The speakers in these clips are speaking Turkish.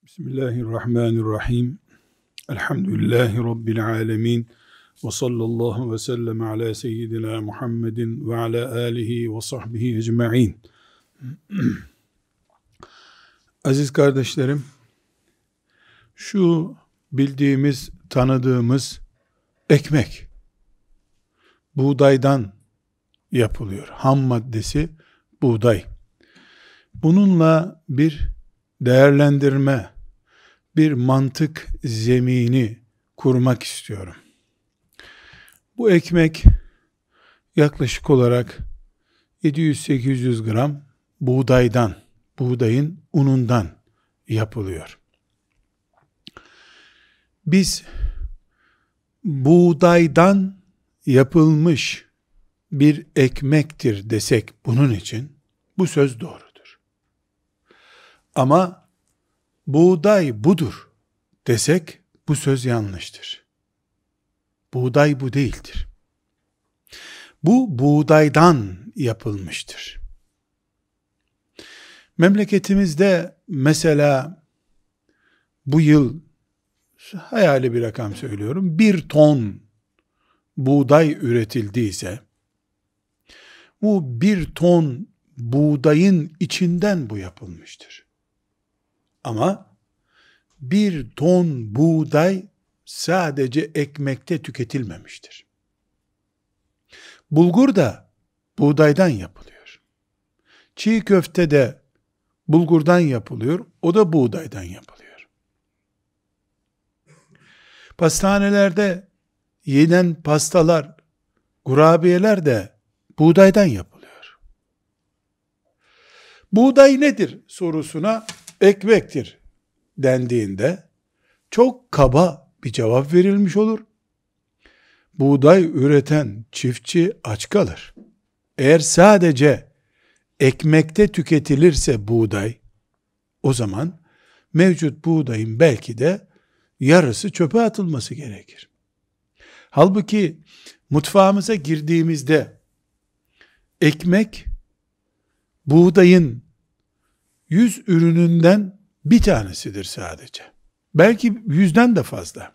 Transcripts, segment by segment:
Bismillahirrahmanirrahim. Elhamdülillahi Rabbil alemin. Ve sallallahu ve sellem ala seyyidina Muhammedin ve ala alihi ve sahbihi ecma'in. Aziz kardeşlerim, şu bildiğimiz, tanıdığımız ekmek, buğdaydan yapılıyor. Ham maddesi buğday. Bununla bir değerlendirme, bir mantık zemini kurmak istiyorum. Bu ekmek yaklaşık olarak 700-800 gram buğdaydan, buğdayın unundan yapılıyor. Biz buğdaydan yapılmış bir ekmektir desek bunun için, bu söz doğrudur. Ama buğday budur desek bu söz yanlıştır. Buğday bu değildir. Bu buğdaydan yapılmıştır. Memleketimizde mesela bu yıl, hayali bir rakam söylüyorum, 1 ton buğday üretildiyse, bu 1 ton buğdayın içinden bu yapılmıştır. Ama 1 ton buğday sadece ekmekte tüketilmemiştir. Bulgur da buğdaydan yapılıyor. Çiğ köfte de bulgurdan yapılıyor, o da buğdaydan yapılıyor. Pastanelerde yenen pastalar, kurabiyeler de buğdaydan yapılıyor. Buğday nedir sorusuna ekmektir dendiğinde çok kaba bir cevap verilmiş olur. Buğday üreten çiftçi aç kalır. Eğer sadece ekmekte tüketilirse buğday, o zaman mevcut buğdayın belki de yarısı çöpe atılması gerekir. Halbuki mutfağımıza girdiğimizde ekmek buğdayın 100 ürününden bir tanesidir sadece. Belki 100'den de fazla.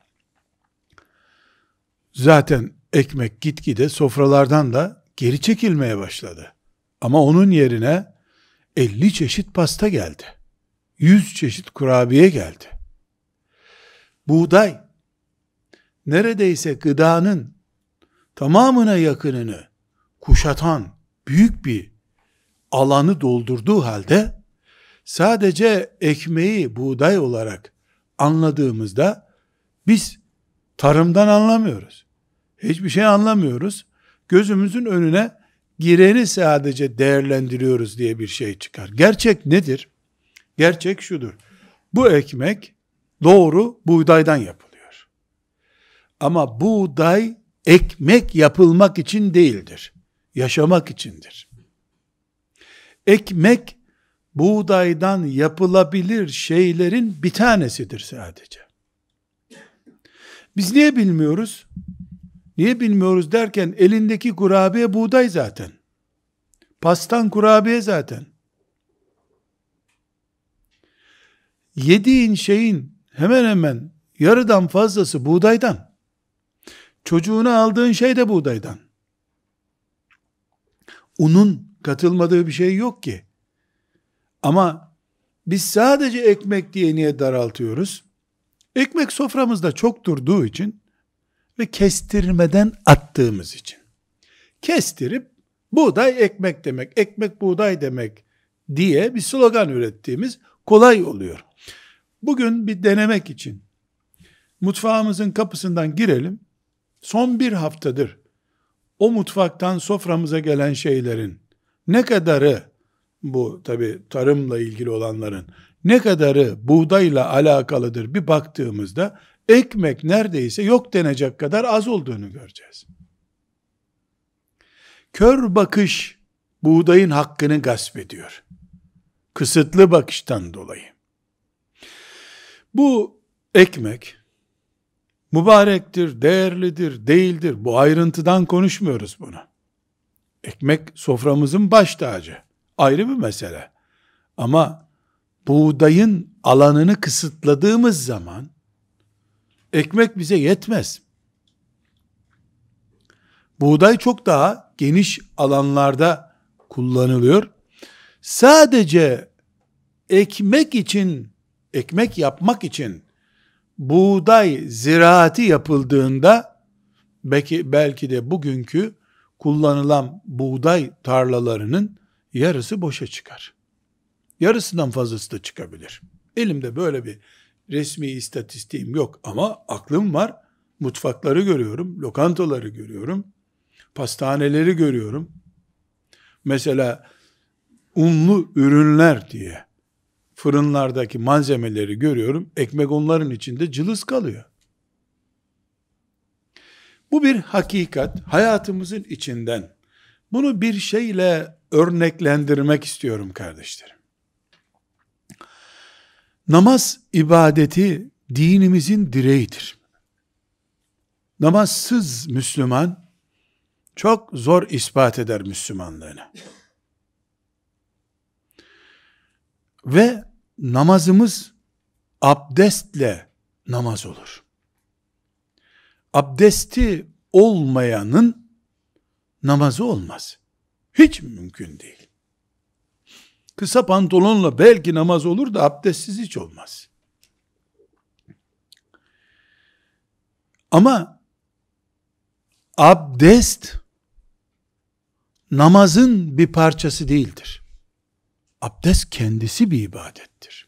Zaten ekmek gitgide sofralardan da geri çekilmeye başladı. Ama onun yerine 50 çeşit pasta geldi. 100 çeşit kurabiye geldi. Buğday neredeyse gıdanın tamamına yakınını kuşatan büyük bir alanı doldurduğu halde sadece ekmeği buğday olarak anladığımızda biz tarımdan anlamıyoruz. Hiçbir şey anlamıyoruz. Gözümüzün önüne gireni sadece değerlendiriyoruz diye bir şey çıkar. Gerçek nedir? Gerçek şudur. Bu ekmek doğru buğdaydan yapılıyor. Ama buğday ekmek yapılmak için değildir. Yaşamak içindir. Ekmek buğdaydan yapılabilir şeylerin bir tanesidir sadece. Biz niye bilmiyoruz? Niye bilmiyoruz derken elindeki kurabiye buğday zaten. Pastan kurabiye zaten. Yediğin şeyin hemen hemen yarıdan fazlası buğdaydan. Çocuğuna aldığın şey de buğdaydan. Unun katılmadığı bir şey yok ki. Ama biz sadece ekmek diye niye daraltıyoruz? Ekmek soframızda çok durduğu için ve kestirmeden attığımız için. Kestirip buğday ekmek demek, ekmek buğday demek diye bir slogan ürettiğimiz kolay oluyor. Bugün bir denemek için mutfağımızın kapısından girelim. Son bir haftadır o mutfaktan soframıza gelen şeylerin ne kadarı, bu tabi tarımla ilgili olanların ne kadarı buğdayla alakalıdır bir baktığımızda ekmek neredeyse yok denecek kadar az olduğunu göreceğiz. Kör bakış buğdayın hakkını gasp ediyor. Kısıtlı bakıştan dolayı. Bu ekmek mübarektir, değerlidir, değildir. Bu ayrıntıdan konuşmuyoruz bunu. Ekmek soframızın baş tacı. Ayrı bir mesele. Ama buğdayın alanını kısıtladığımız zaman ekmek bize yetmez. Buğday çok daha geniş alanlarda kullanılıyor. Sadece ekmek yapmak için buğday ziraati yapıldığında belki de bugünkü kullanılan buğday tarlalarının yarısı boşa çıkar. Yarısından fazlası da çıkabilir. Elimde böyle bir resmi istatistiğim yok ama aklım var. Mutfakları görüyorum, lokantaları görüyorum, pastaneleri görüyorum. Mesela unlu ürünler diye fırınlardaki malzemeleri görüyorum. Ekmek onların içinde cılız kalıyor. Bu bir hakikat, hayatımızın içinden. Bunu bir şeyle örneklendirmek istiyorum kardeşlerim. Namaz ibadeti dinimizin direğidir. Namazsız Müslüman çok zor ispat eder Müslümanlığını. Ve namazımız abdestle namaz olur. Abdesti olmayanın namazı olmaz. Hiç mümkün değil. Kısa pantolonla belki namaz olur da abdestsiz hiç olmaz. Ama abdest namazın bir parçası değildir. Abdest kendisi bir ibadettir.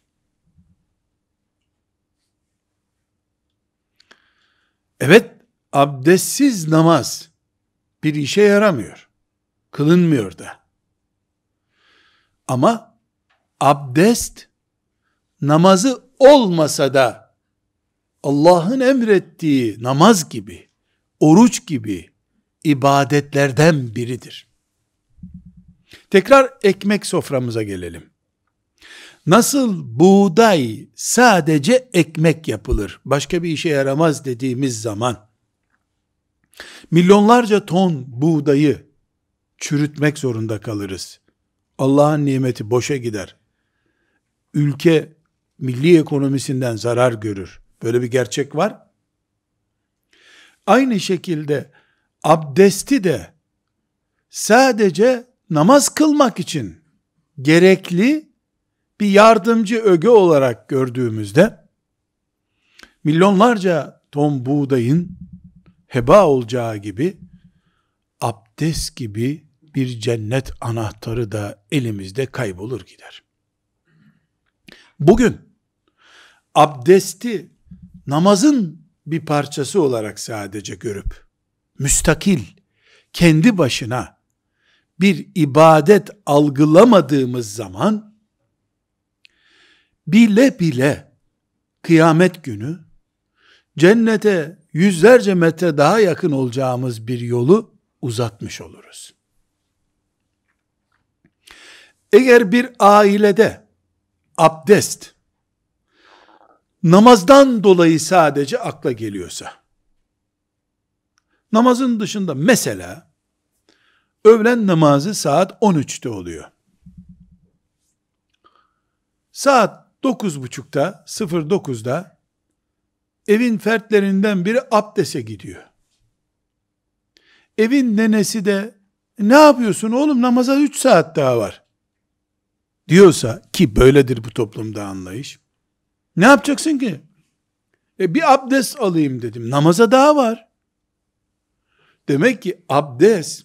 Evet, abdestsiz namaz bir işe yaramıyor. Kılınmıyor da. Ama abdest namazı olmasa da Allah'ın emrettiği namaz gibi, oruç gibi ibadetlerden biridir. Tekrar ekmek soframıza gelelim. Nasıl buğday sadece ekmek yapılır, başka bir işe yaramaz dediğimiz zaman, milyonlarca ton buğdayı çürütmek zorunda kalırız. Allah'ın nimeti boşa gider. Ülke milli ekonomisinden zarar görür. Böyle bir gerçek var. Aynı şekilde abdesti de sadece namaz kılmak için gerekli bir yardımcı öge olarak gördüğümüzde milyonlarca ton buğdayın heba olacağı gibi abdest gibi bir cennet anahtarı da elimizde kaybolur gider. Bugün abdesti namazın bir parçası olarak sadece görüp müstakil, kendi başına bir ibadet algılamadığımız zaman bile bile kıyamet günü cennete yüzlerce metre daha yakın olacağımız bir yolu uzatmış oluruz. Eğer bir ailede abdest namazdan dolayı sadece akla geliyorsa, namazın dışında mesela öğlen namazı saat 13'te oluyor. Saat 9.30'da, 09'da evin fertlerinden biri abdese gidiyor. Evin nenesi de ne yapıyorsun oğlum, namaza 3 saat daha var diyorsa, ki böyledir bu toplumda anlayış, ne yapacaksın ki? Bir abdest alayım dedim, namaza daha var. Demek ki abdest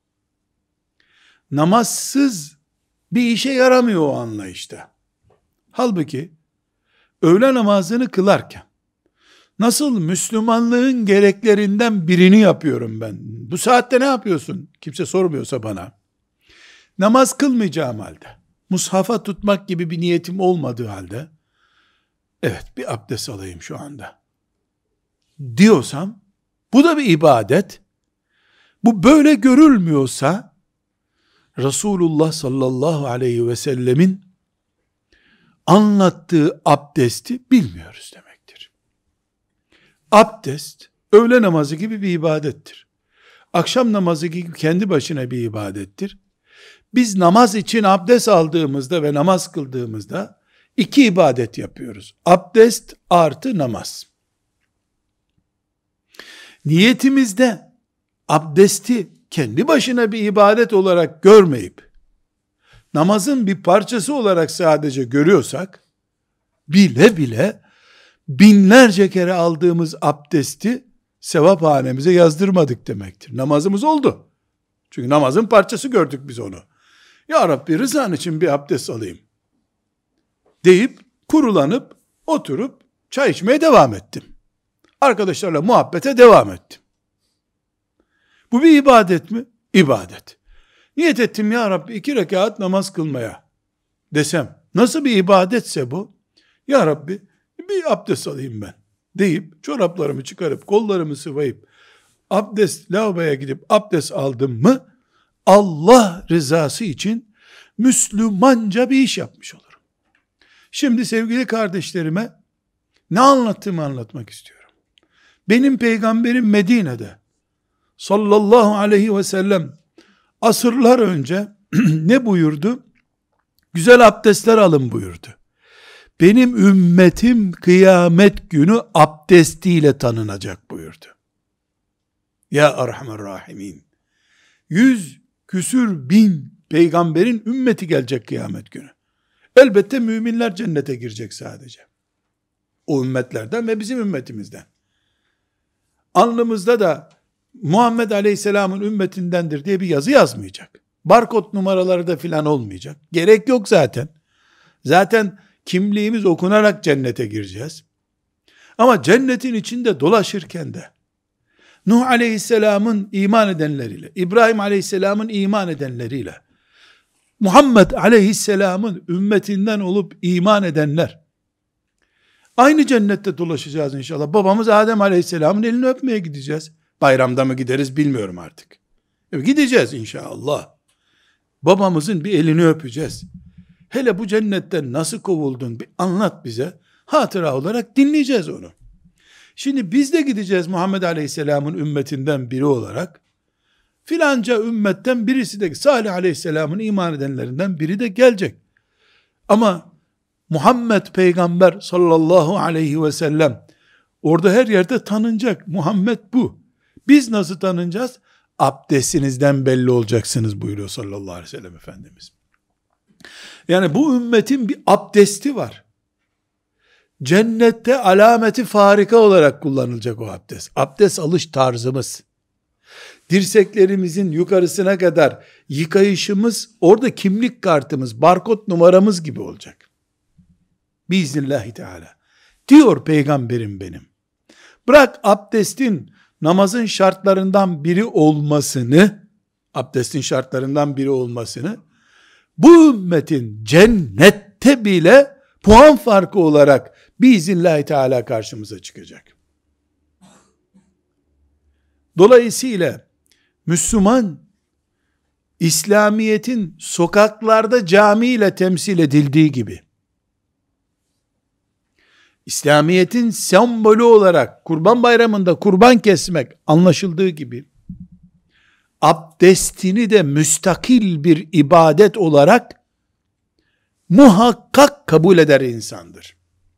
namazsız bir işe yaramıyor o anlayışta. Halbuki öğle namazını kılarken nasıl Müslümanlığın gereklerinden birini yapıyorum ben, bu saatte ne yapıyorsun kimse sormuyorsa bana, namaz kılmayacağım halde, mushafa tutmak gibi bir niyetim olmadığı halde, evet bir abdest alayım şu anda diyorsam, bu da bir ibadet. Bu böyle görülmüyorsa Resulullah sallallahu aleyhi ve sellemin anlattığı abdesti bilmiyoruz demektir. Abdest öğle namazı gibi bir ibadettir. Akşam namazı gibi kendi başına bir ibadettir. Biz namaz için abdest aldığımızda ve namaz kıldığımızda İki ibadet yapıyoruz. Abdest artı namaz. Niyetimizde abdesti kendi başına bir ibadet olarak görmeyip, namazın bir parçası olarak sadece görüyorsak, bile bile binlerce kere aldığımız abdesti sevaphanemize yazdırmadık demektir. Namazımız oldu. Çünkü namazın parçası gördük biz onu. Ya Rabbi rızan için bir abdest alayım deyip, kurulanıp, oturup çay içmeye devam ettim. Arkadaşlarla muhabbete devam ettim. Bu bir ibadet mi? İbadet. Niyet ettim ya Rabbi 2 rekat namaz kılmaya desem, nasıl bir ibadetse bu? Ya Rabbi bir abdest alayım ben deyip, çoraplarımı çıkarıp, kollarımı sıvayıp, lavaboya gidip abdest aldım mı, Allah rızası için Müslümanca bir iş yapmış olurum. Şimdi sevgili kardeşlerime ne anlattığımı anlatmak istiyorum. Benim peygamberim Medine'de sallallahu aleyhi ve sellem asırlar önce ne buyurdu? Güzel abdestler alın buyurdu. Benim ümmetim kıyamet günü abdestiyle tanınacak buyurdu. Ya Erhamer Rahimin. 100 küsür bin peygamberin ümmeti gelecek kıyamet günü. Elbette müminler cennete girecek sadece. O ümmetlerden ve bizim ümmetimizden. Alnımızda da Muhammed Aleyhisselam'ın ümmetindendir diye bir yazı yazmayacak. Barkod numaraları da filan olmayacak. Gerek yok zaten. Zaten kimliğimiz okunarak cennete gireceğiz. Ama cennetin içinde dolaşırken de Nuh Aleyhisselam'ın iman edenleriyle, İbrahim Aleyhisselam'ın iman edenleriyle, Muhammed Aleyhisselam'ın ümmetinden olup iman edenler, aynı cennette dolaşacağız inşallah. Babamız Adem Aleyhisselam'ın elini öpmeye gideceğiz. Bayramda mı gideriz bilmiyorum artık. Gideceğiz inşallah. Babamızın bir elini öpeceğiz. Hele bu cennetten nasıl kovuldun bir anlat bize. Hatıra olarak dinleyeceğiz onu. Şimdi biz de gideceğiz Muhammed Aleyhisselam'ın ümmetinden biri olarak. Filanca ümmetten birisi de Salih Aleyhisselam'ın iman edenlerinden biri de gelecek. Ama Muhammed peygamber sallallahu aleyhi ve sellem orada her yerde tanınacak. Muhammed bu. Biz nasıl tanınacağız? Abdestinizden belli olacaksınız buyuruyor sallallahu aleyhi ve sellem Efendimiz. Yani bu ümmetin bir abdesti var. Cennette alameti farika olarak kullanılacak o abdest. Abdest alış tarzımız. Dirseklerimizin yukarısına kadar yıkayışımız, orada kimlik kartımız, barkod numaramız gibi olacak. Biiznillahü teala. Diyor peygamberim benim. Bırak abdestin namazın şartlarından biri olmasını, bu ümmetin cennette bile puan farkı olarak biiznillahü teala karşımıza çıkacak. Dolayısıyla Müslüman, İslamiyet'in sokaklarda camiyle temsil edildiği gibi, İslamiyet'in sembolü olarak Kurban Bayramı'nda kurban kesmek anlaşıldığı gibi, abdestini de müstakil bir ibadet olarak muhakkak kabul eder insandır.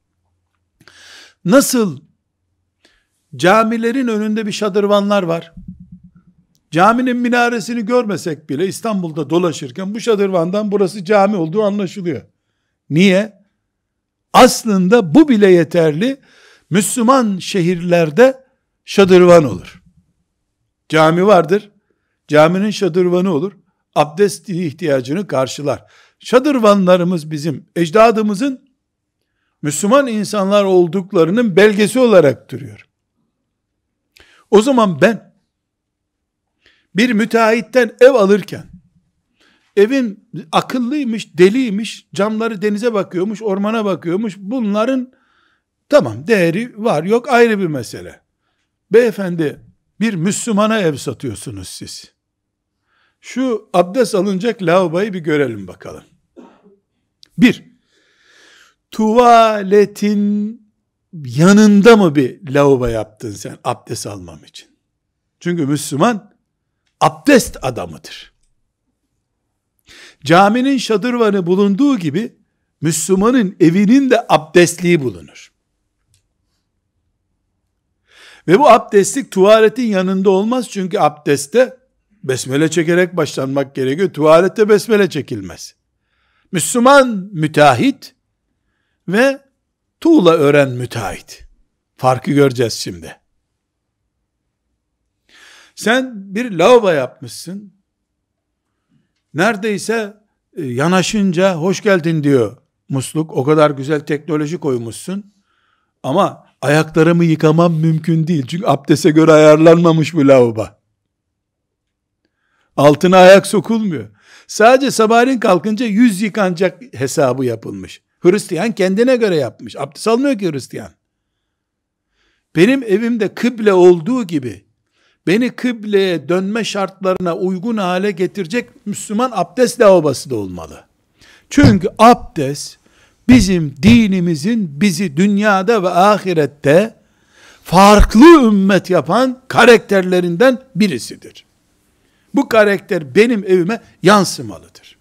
Nasıl camilerin önünde bir şadırvanlar var. Caminin minaresini görmesek bile İstanbul'da dolaşırken bu şadırvandan burası cami olduğu anlaşılıyor. Niye? Aslında bu bile yeterli. Müslüman şehirlerde şadırvan olur. Cami vardır. Caminin şadırvanı olur. Abdest ihtiyacını karşılar. Şadırvanlarımız bizim ecdadımızın Müslüman insanlar olduklarının belgesi olarak duruyor. O zaman ben bir müteahhitten ev alırken, evin akıllıymış, deliymiş, camları denize bakıyormuş, ormana bakıyormuş, bunların tamam değeri var yok ayrı bir mesele. Beyefendi, bir Müslümana ev satıyorsunuz siz. Şu abdest alınacak lavaboyu bir görelim bakalım. Bir, tuvaletin yanında mı bir lavabo yaptın sen abdest almam için? Çünkü Müslüman abdest adamıdır. Caminin şadırvanı bulunduğu gibi Müslümanın evinin de abdestliği bulunur. Ve bu abdestlik tuvaletin yanında olmaz, çünkü abdeste besmele çekerek başlanmak gerekiyor. Tuvalette besmele çekilmez. Müslüman müteahhit ve tuğla ören müteahhit. Farkı göreceğiz şimdi. Sen bir lavabo yapmışsın. Neredeyse yanaşınca hoş geldin diyor musluk. O kadar güzel teknoloji koymuşsun. Ama ayaklarımı yıkamam mümkün değil. Çünkü abdeste göre ayarlanmamış bu lavabo. Altına ayak sokulmuyor. Sadece sabahleyin kalkınca yüz yıkanacak hesabı yapılmış. Hristiyan kendine göre yapmış. Abdest almıyor ki Hristiyan. Benim evimde kıble olduğu gibi beni kıbleye dönme şartlarına uygun hale getirecek Müslüman abdest lavabosu da olmalı. Çünkü abdest bizim dinimizin bizi dünyada ve ahirette farklı ümmet yapan karakterlerinden birisidir. Bu karakter benim evime yansımalıdır.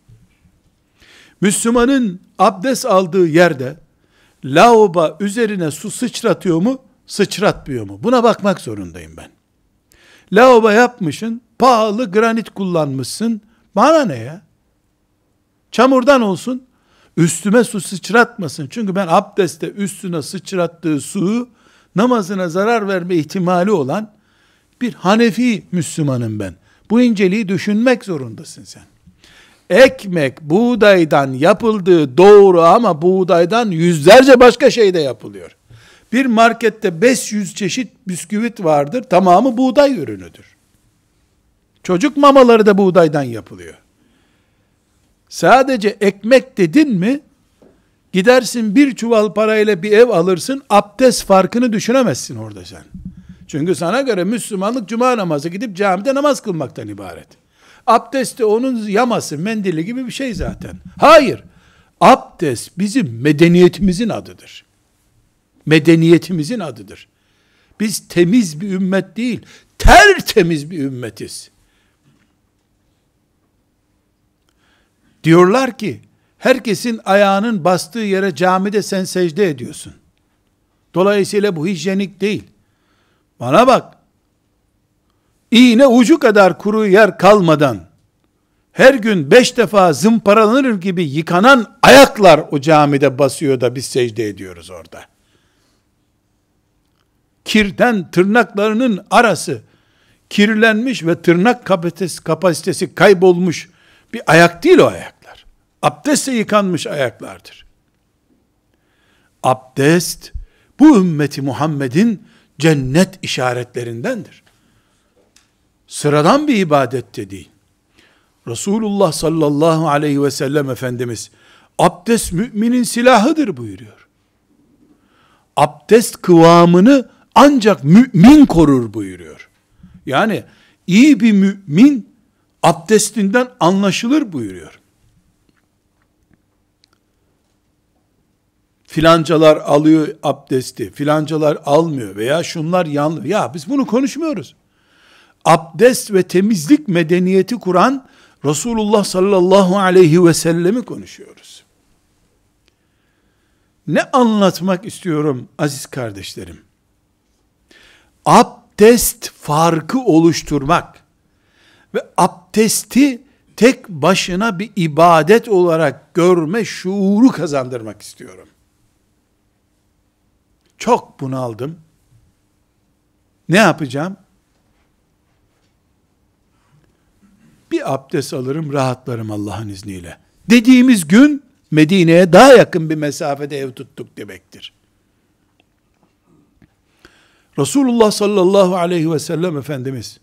Müslümanın abdest aldığı yerde lavabo üzerine su sıçratıyor mu, sıçratmıyor mu? Buna bakmak zorundayım ben. Lavabo yapmışsın, pahalı granit kullanmışsın, bana ne ya? Çamurdan olsun, üstüme su sıçratmasın. Çünkü ben abdestte üstüne sıçrattığı suyu namazına zarar verme ihtimali olan bir Hanefi Müslümanım ben. Bu inceliği düşünmek zorundasın sen. Ekmek buğdaydan yapıldığı doğru, ama buğdaydan yüzlerce başka şey de yapılıyor. Bir markette 500 çeşit bisküvit vardır, tamamı buğday ürünüdür. Çocuk mamaları da buğdaydan yapılıyor. Sadece ekmek dedin mi, gidersin bir çuval parayla bir ev alırsın, abdest farkını düşünemezsin orada sen. Çünkü sana göre Müslümanlık cuma namazı gidip camide namaz kılmaktan ibaret. Abdest de onun yaması, mendili gibi bir şey zaten. Hayır, abdest bizim medeniyetimizin adıdır. Medeniyetimizin adıdır. Biz temiz bir ümmet değil, tertemiz bir ümmetiz. Diyorlar ki, herkesin ayağının bastığı yere camide sen secde ediyorsun. Dolayısıyla bu hijyenik değil. Bana bak, iğne ucu kadar kuru yer kalmadan, her gün 5 defa zımparalanır gibi yıkanan ayaklar o camide basıyor da biz secde ediyoruz orada. Kirden tırnaklarının arası kirlenmiş ve tırnak kapasitesi kaybolmuş bir ayak değil o ayaklar. Abdestle yıkanmış ayaklardır. Abdest, bu ümmeti Muhammed'in cennet işaretlerindendir. Sıradan bir ibadet de değil. Resulullah sallallahu aleyhi ve sellem Efendimiz, abdest müminin silahıdır buyuruyor. Abdest kıvamını ancak mümin korur buyuruyor. Yani iyi bir mümin abdestinden anlaşılır buyuruyor. Filancalar alıyor abdesti, filancalar almıyor veya şunlar yanlış. Ya biz bunu konuşmuyoruz. Abdest ve temizlik medeniyeti kuran Resulullah sallallahu aleyhi ve sellemi konuşuyoruz. Ne anlatmak istiyorum aziz kardeşlerim? Abdest farkı oluşturmak ve abdesti tek başına bir ibadet olarak görme şuuru kazandırmak istiyorum. Çok bunaldım. Ne yapacağım? Bir abdest alırım, rahatlarım Allah'ın izniyle. Dediğimiz gün Medine'ye daha yakın bir mesafede ev tuttuk demektir. Resulullah sallallahu aleyhi ve sellem Efendimiz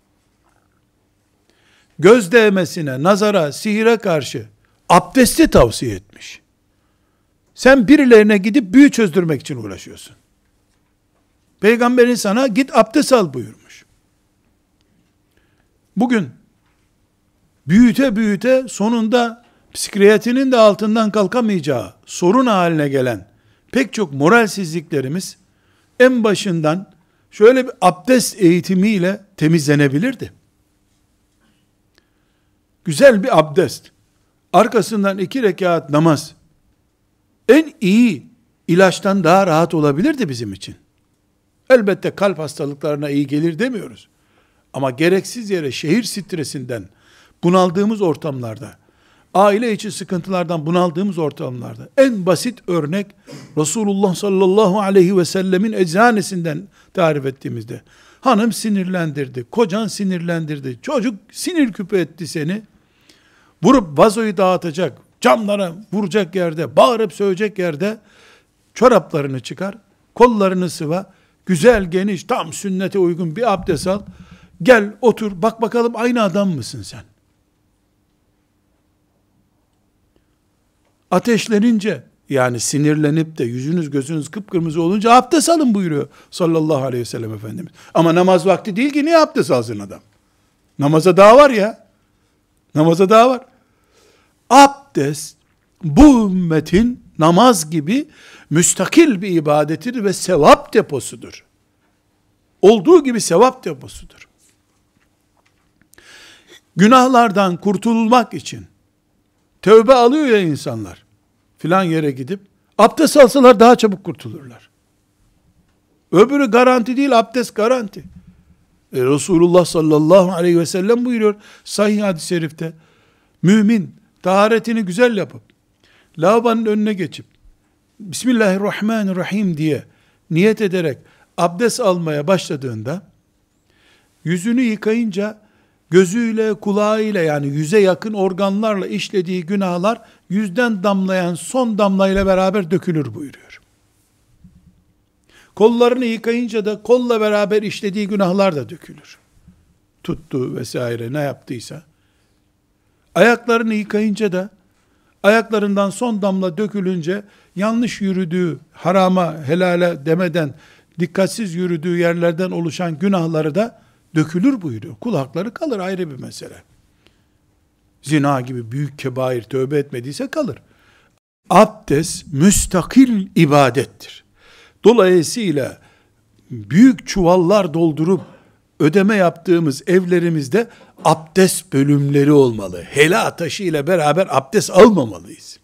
göz değmesine, nazara, sihire karşı abdesti tavsiye etmiş. Sen birilerine gidip büyü çözdürmek için uğraşıyorsun. Peygamberin sana git abdest al buyurmuş. Bugün büyüte büyüte sonunda psikiyatrinin de altından kalkamayacağı sorun haline gelen pek çok moralsizliklerimiz en başından şöyle bir abdest eğitimiyle temizlenebilirdi. Güzel bir abdest, arkasından 2 rekat namaz, en iyi ilaçtan daha rahat olabilirdi bizim için. Elbette kalp hastalıklarına iyi gelir demiyoruz. Ama gereksiz yere şehir stresinden bunaldığımız ortamlarda, aile içi sıkıntılardan bunaldığımız ortamlarda en basit örnek Resulullah sallallahu aleyhi ve sellemin eczanesinden tarif ettiğimizde, hanım sinirlendirdi, kocan sinirlendirdi, çocuk sinir küpü etti seni, vurup vazoyu dağıtacak, camlara vuracak yerde, bağırıp sövecek yerde çoraplarını çıkar, kollarını sıva, güzel geniş tam sünnete uygun bir abdest al, gel otur, bak bakalım aynı adam mısın sen? Ateşlenince, yani sinirlenip de yüzünüz gözünüz kıpkırmızı olunca abdest alın buyuruyor sallallahu aleyhi ve sellem Efendimiz. Ama namaz vakti değil ki niye abdest alsın adam? Namaza daha var ya. Namaza daha var. Abdest bu ümmetin namaz gibi müstakil bir ibadetidir ve sevap deposudur. Olduğu gibi sevap deposudur. Günahlardan kurtulmak için tövbe alıyor ya insanlar, filan yere gidip abdest alsalar daha çabuk kurtulurlar. Öbürü garanti değil, abdest garanti. Resulullah sallallahu aleyhi ve sellem buyuruyor sahih hadis-i şerifte, mümin taharetini güzel yapıp lavabanın önüne geçip Bismillahirrahmanirrahim diye niyet ederek abdest almaya başladığında, yüzünü yıkayınca gözüyle, kulağıyla, yani yüze yakın organlarla işlediği günahlar yüzden damlayan son damlayla beraber dökülür buyuruyor. Kollarını yıkayınca da kolla beraber işlediği günahlar da dökülür. Tuttu vesaire ne yaptıysa. Ayaklarını yıkayınca da ayaklarından son damla dökülünce yanlış yürüdüğü, harama, helale demeden dikkatsiz yürüdüğü yerlerden oluşan günahları da dökülür buyuruyor. Kul hakları kalır, ayrı bir mesele. Zina gibi büyük kebair tövbe etmediyse kalır. Abdest müstakil ibadettir. Dolayısıyla büyük çuvallar doldurup ödeme yaptığımız evlerimizde abdest bölümleri olmalı. Hela taşı ile beraber abdest almamalıyız.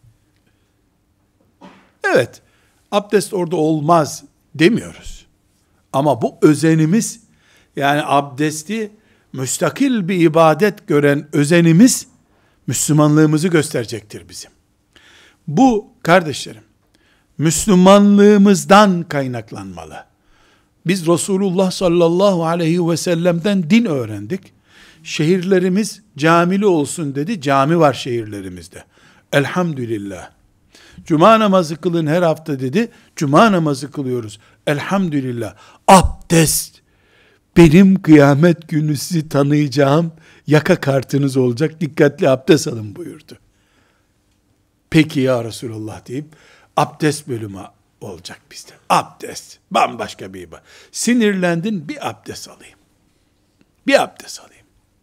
Evet, abdest orada olmaz demiyoruz. Ama bu özenimiz, yani abdesti müstakil bir ibadet gören özenimiz, Müslümanlığımızı gösterecektir bizim. Bu kardeşlerim, Müslümanlığımızdan kaynaklanmalı. Biz Resulullah sallallahu aleyhi ve sellem'den din öğrendik. Şehirlerimiz camili olsun dedi. Cami var şehirlerimizde. Elhamdülillah. Cuma namazı kılın her hafta dedi. Cuma namazı kılıyoruz. Elhamdülillah. Abdest, benim kıyamet günü sizi tanıyacağım yaka kartınız olacak. Dikkatli abdest alın buyurdu. Peki ya Resulullah deyip abdest bölümü olacak bizde. Abdest. Bambaşka bir ibadet. Sinirlendin, bir abdest alayım. Bir abdest alayım.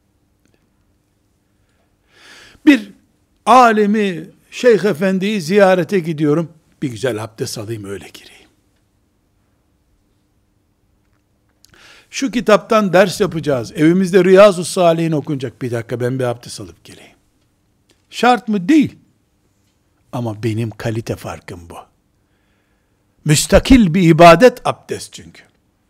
Bir alemi, şeyh efendiyi ziyarete gidiyorum. Bir güzel abdest alayım, öyle gireyim. Şu kitaptan ders yapacağız. Evimizde Riyazu Salihin okunacak. Bir dakika ben bir abdest alıp geleyim. Şart mı? Değil. Ama benim kalite farkım bu. Müstakil bir ibadet abdest çünkü.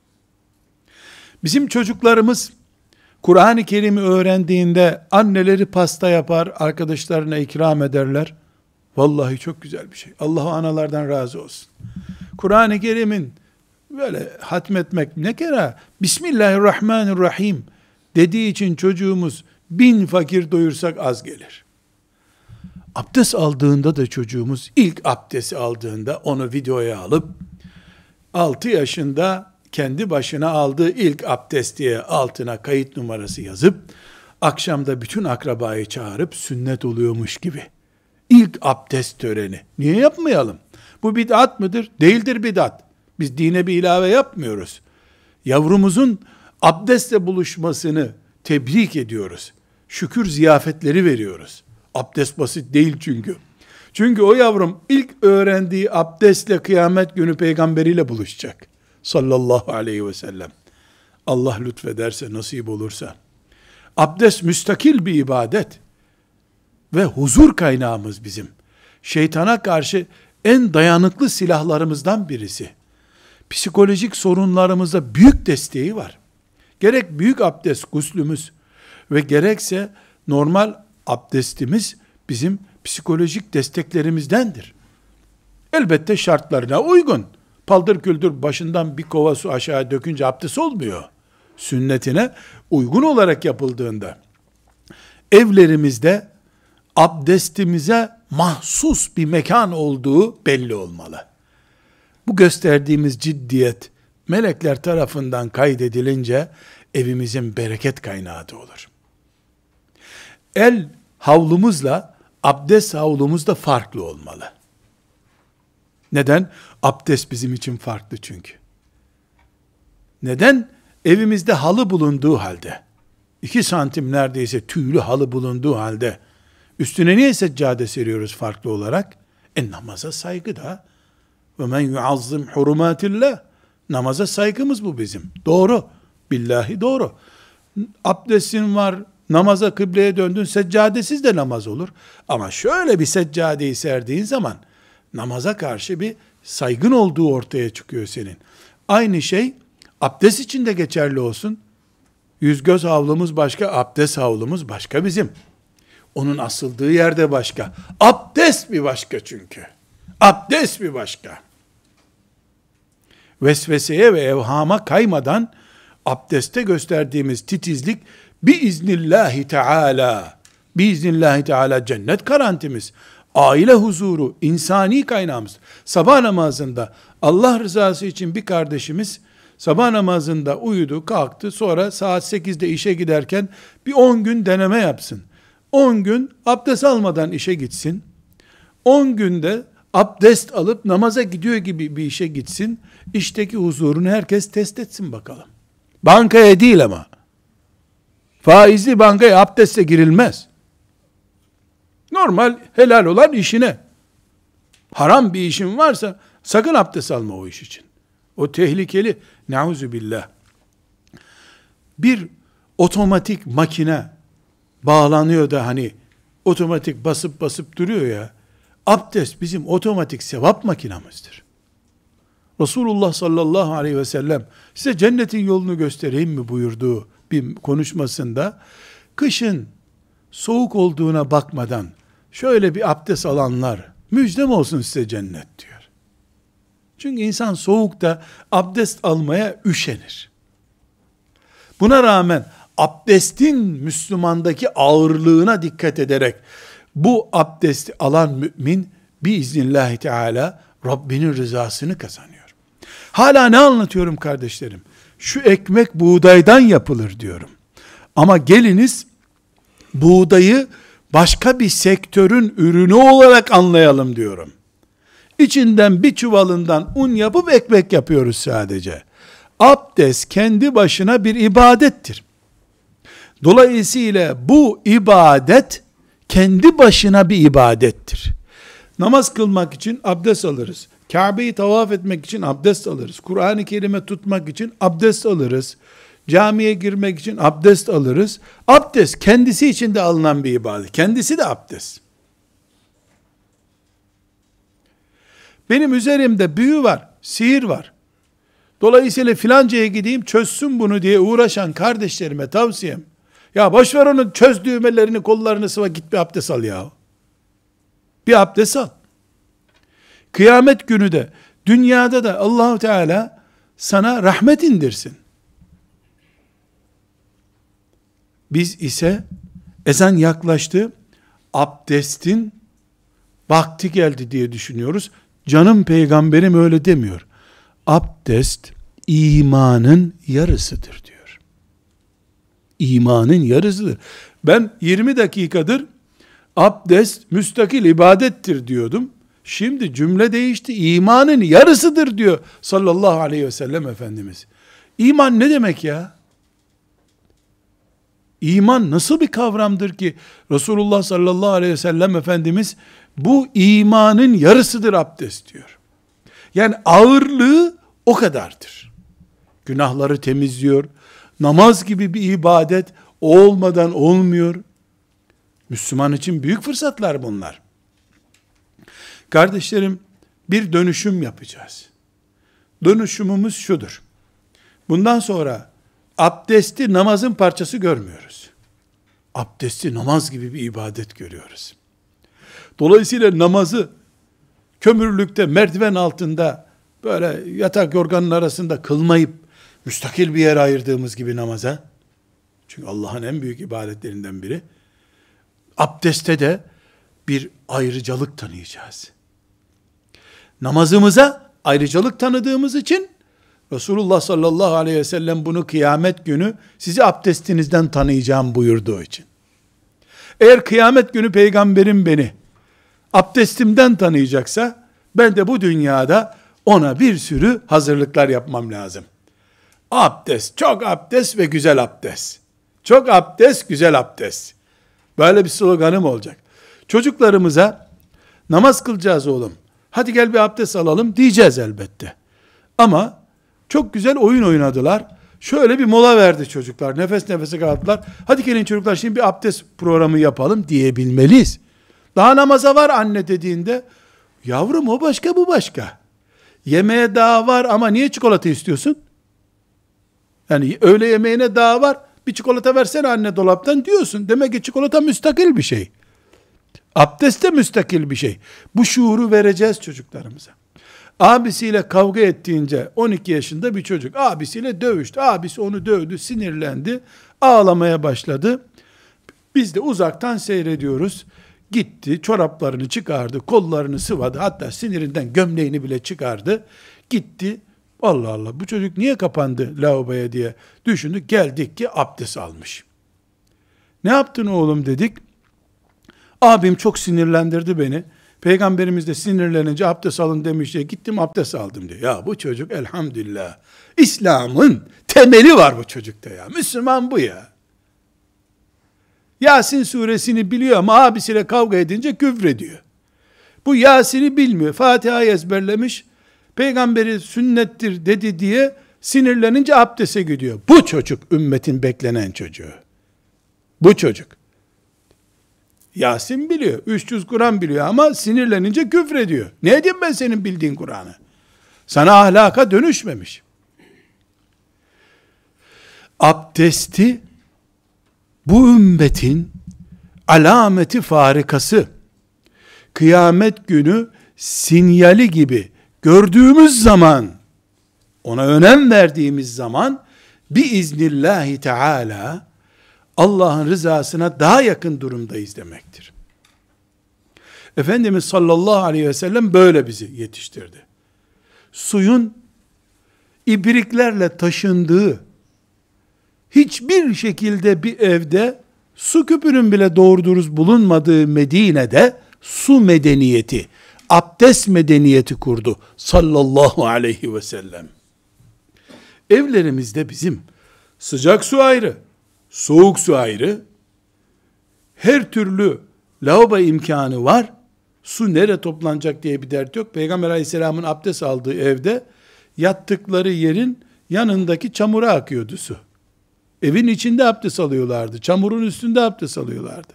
Bizim çocuklarımız Kur'an-ı Kerim'i öğrendiğinde anneleri pasta yapar, arkadaşlarına ikram ederler. Vallahi çok güzel bir şey. Allah analardan razı olsun. Kur'an-ı Kerim'in böyle hatmetmek ne kere Bismillahirrahmanirrahim dediği için çocuğumuz 1000 fakir doyursak az gelir. Abdest aldığında da çocuğumuz ilk abdesti aldığında onu videoya alıp 6 yaşında kendi başına aldığı ilk abdest diye altına kayıt numarası yazıp akşamda bütün akrabayı çağırıp sünnet oluyormuş gibi. İlk abdest töreni. Niye yapmayalım? Bu bid'at mıdır? Değildir bid'at. Biz dine bir ilave yapmıyoruz. Yavrumuzun abdestle buluşmasını tebrik ediyoruz. Şükür ziyafetleri veriyoruz. Abdest basit değil çünkü. Çünkü o yavrum ilk öğrendiği abdestle kıyamet günü peygamberiyle buluşacak. Sallallahu aleyhi ve sellem. Allah lütfederse, nasip olursa. Abdest müstakil bir ibadet. Ve huzur kaynağımız bizim. Şeytana karşı en dayanıklı silahlarımızdan birisi. Psikolojik sorunlarımızda büyük desteği var. Gerek büyük abdest, guslümüz ve gerekse normal abdestimiz bizim psikolojik desteklerimizdendir. Elbette şartlarına uygun. Paldır küldür başından bir kova su aşağı dökünce abdest olmuyor. Sünnetine uygun olarak yapıldığında, evlerimizde abdestimize mahsus bir mekan olduğu belli olmalı. Bu gösterdiğimiz ciddiyet, melekler tarafından kaydedilince, evimizin bereket kaynağı da olur. El havlumuzla, abdest havlumuz da farklı olmalı. Neden? Abdest bizim için farklı çünkü. Neden? Evimizde halı bulunduğu halde, 2 santim neredeyse tüylü halı bulunduğu halde, üstüne niye seccade seriyoruz farklı olarak? Namaza saygı da. وَمَنْ يُعَظِّمْ حُرُمَاتِ اللّٰهِ Namaza saygımız bu bizim. Doğru. Billahi doğru. Abdestin var, namaza kıbleye döndün, seccadesiz de namaz olur. Ama şöyle bir seccadeyi serdiğin zaman, namaza karşı bir saygın olduğu ortaya çıkıyor senin. Aynı şey, abdest için de geçerli olsun. Yüz göz havlumuz başka, abdest havlumuz başka bizim. Onun asıldığı yerde başka. Abdest bir başka çünkü. Abdest bir başka. Vesveseye ve evhama kaymadan abdeste gösterdiğimiz titizlik biiznillahü teala, biiznillahü teala cennet garantimiz, aile huzuru, insani kaynağımız. Sabah namazında Allah rızası için bir kardeşimiz sabah namazında uyudu, kalktı, sonra saat 8'de işe giderken bir 10 gün deneme yapsın. 10 gün abdest almadan işe gitsin. 10 günde abdest alıp namaza gidiyor gibi bir işe gitsin. İşteki huzurunu herkes test etsin bakalım. Bankaya değil ama. Faizli bankaya abdestle girilmez. Normal, helal olan işine. Haram bir işin varsa sakın abdest alma o iş için. O tehlikeli. Neuzubillah. Bir otomatik makine bağlanıyor da hani otomatik basıp basıp duruyor ya. Abdest bizim otomatik sevap makinamızdır. Resulullah sallallahu aleyhi ve sellem size cennetin yolunu göstereyim mi buyurduğu bir konuşmasında, kışın soğuk olduğuna bakmadan şöyle bir abdest alanlar müjdem olsun size cennet diyor. Çünkü insan soğukta abdest almaya üşenir. Buna rağmen abdestin Müslümandaki ağırlığına dikkat ederek bu abdesti alan mümin biiznillahü teala Rabbinin rızasını kazanıyor. Hala ne anlatıyorum kardeşlerim? Şu ekmek buğdaydan yapılır diyorum. Ama geliniz buğdayı başka bir sektörün ürünü olarak anlayalım diyorum. İçinden bir çuvalından un yapıp ekmek yapıyoruz sadece. Abdest kendi başına bir ibadettir. Dolayısıyla bu ibadet kendi başına bir ibadettir. Namaz kılmak için abdest alırız. Kabe'yi tavaf etmek için abdest alırız. Kur'an-ı Kerim'e tutmak için abdest alırız. Camiye girmek için abdest alırız. Abdest kendisi için de alınan bir ibadet. Kendisi de abdest. Benim üzerimde büyü var, sihir var. Dolayısıyla filancaya gideyim çözsün bunu diye uğraşan kardeşlerime tavsiyem, ya boş ver onun çöz düğmelerini, kollarını sıva, git bir abdest al ya. Bir abdest al. Kıyamet günü de dünyada da Allahu Teala sana rahmet indirsin. Biz ise ezan yaklaştı, abdestin vakti geldi diye düşünüyoruz. Canım peygamberim öyle demiyor. Abdest imanın yarısıdır diyor. İmanın yarısıdır. Ben 20 dakikadır abdest müstakil ibadettir diyordum. Şimdi cümle değişti. İmanın yarısıdır diyor sallallahu aleyhi ve sellem Efendimiz. İman ne demek ya? İman nasıl bir kavramdır ki Resulullah sallallahu aleyhi ve sellem Efendimiz bu imanın yarısıdır abdest diyor. Yani ağırlığı o kadardır. Günahları temizliyor. Namaz gibi bir ibadet o olmadan olmuyor. Müslüman için büyük fırsatlar bunlar. Kardeşlerim, bir dönüşüm yapacağız. Dönüşümümüz şudur. Bundan sonra abdesti namazın parçası görmüyoruz. Abdesti namaz gibi bir ibadet görüyoruz. Dolayısıyla namazı kömürlükte, merdiven altında, böyle yatak yorganın arasında kılmayıp, müstakil bir yer ayırdığımız gibi namaza, çünkü Allah'ın en büyük ibadetlerinden biri, abdeste de bir ayrıcalık tanıyacağız. Namazımıza ayrıcalık tanıdığımız için, Resulullah sallallahu aleyhi ve sellem bunu kıyamet günü sizi abdestinizden tanıyacağım buyurduğu için. Eğer kıyamet günü peygamberim beni abdestimden tanıyacaksa, ben de bu dünyada ona bir sürü hazırlıklar yapmam lazım. Abdest, çok abdest ve güzel abdest. Çok abdest, güzel abdest. Böyle bir sloganım olacak. Çocuklarımıza namaz kılacağız oğlum, hadi gel bir abdest alalım diyeceğiz elbette. Ama çok güzel oyun oynadılar. Şöyle bir mola verdi çocuklar. Nefes nefese kaldılar. Hadi gelin çocuklar şimdi bir abdest programı yapalım diyebilmeliyiz. Daha namaza var anne dediğinde, yavrum o başka bu başka. Yemeğe daha var ama niye çikolata istiyorsun? Yani öğle yemeğine daha var. Bir çikolata versene anne dolaptan diyorsun. Demek ki çikolata müstakil bir şey. Abdest de müstakil bir şey. Bu şuuru vereceğiz çocuklarımıza. Abisiyle kavga ettiğince 12 yaşında bir çocuk abisiyle dövüştü. Abisi onu dövdü, sinirlendi, ağlamaya başladı. Biz de uzaktan seyrediyoruz. Gitti, çoraplarını çıkardı, kollarını sıvadı, hatta sinirinden gömleğini bile çıkardı. Gitti, Allah Allah bu çocuk niye kapandı lavaboya diye düşündük. Geldik ki abdest almış. Ne yaptın oğlum dedik. Abim çok sinirlendirdi beni. Peygamberimiz de sinirlenince abdest alın demiş diye gittim abdest aldım diyor. Ya bu çocuk elhamdülillah İslam'ın temeli var bu çocukta ya. Müslüman bu ya. Yasin suresini biliyor ama abisiyle kavga edince küfrediyor. Bu Yasin'i bilmiyor. Fatiha'yı ezberlemiş. Peygamberi sünnettir dedi diye sinirlenince abdeste gidiyor. Bu çocuk ümmetin beklenen çocuğu. Bu çocuk. Yasin biliyor. 300 Kur'an biliyor ama sinirlenince küfrediyor. Ne edeyim ben senin bildiğin Kur'an'ı? Sana ahlaka dönüşmemiş. Abdesti bu ümmetin alameti farikası, kıyamet günü sinyali gibi gördüğümüz zaman, ona önem verdiğimiz zaman, biiznillahi teala Allah'ın rızasına daha yakın durumdayız demektir. Efendimiz sallallahu aleyhi ve sellem böyle bizi yetiştirdi. Suyun ibriklerle taşındığı, hiçbir şekilde bir evde su küpünün bile doğru dürüst bulunmadığı Medine'de su medeniyeti, abdest medeniyeti kurdu sallallahu aleyhi ve sellem. Evlerimizde bizim sıcak su ayrı, soğuk su ayrı, her türlü lavabo imkanı var. Su nereye toplanacak diye bir dert yok. Peygamber aleyhisselamın abdest aldığı evde yattıkları yerin yanındaki çamura akıyordu su. Evin içinde abdest alıyorlardı. Çamurun üstünde abdest alıyorlardı.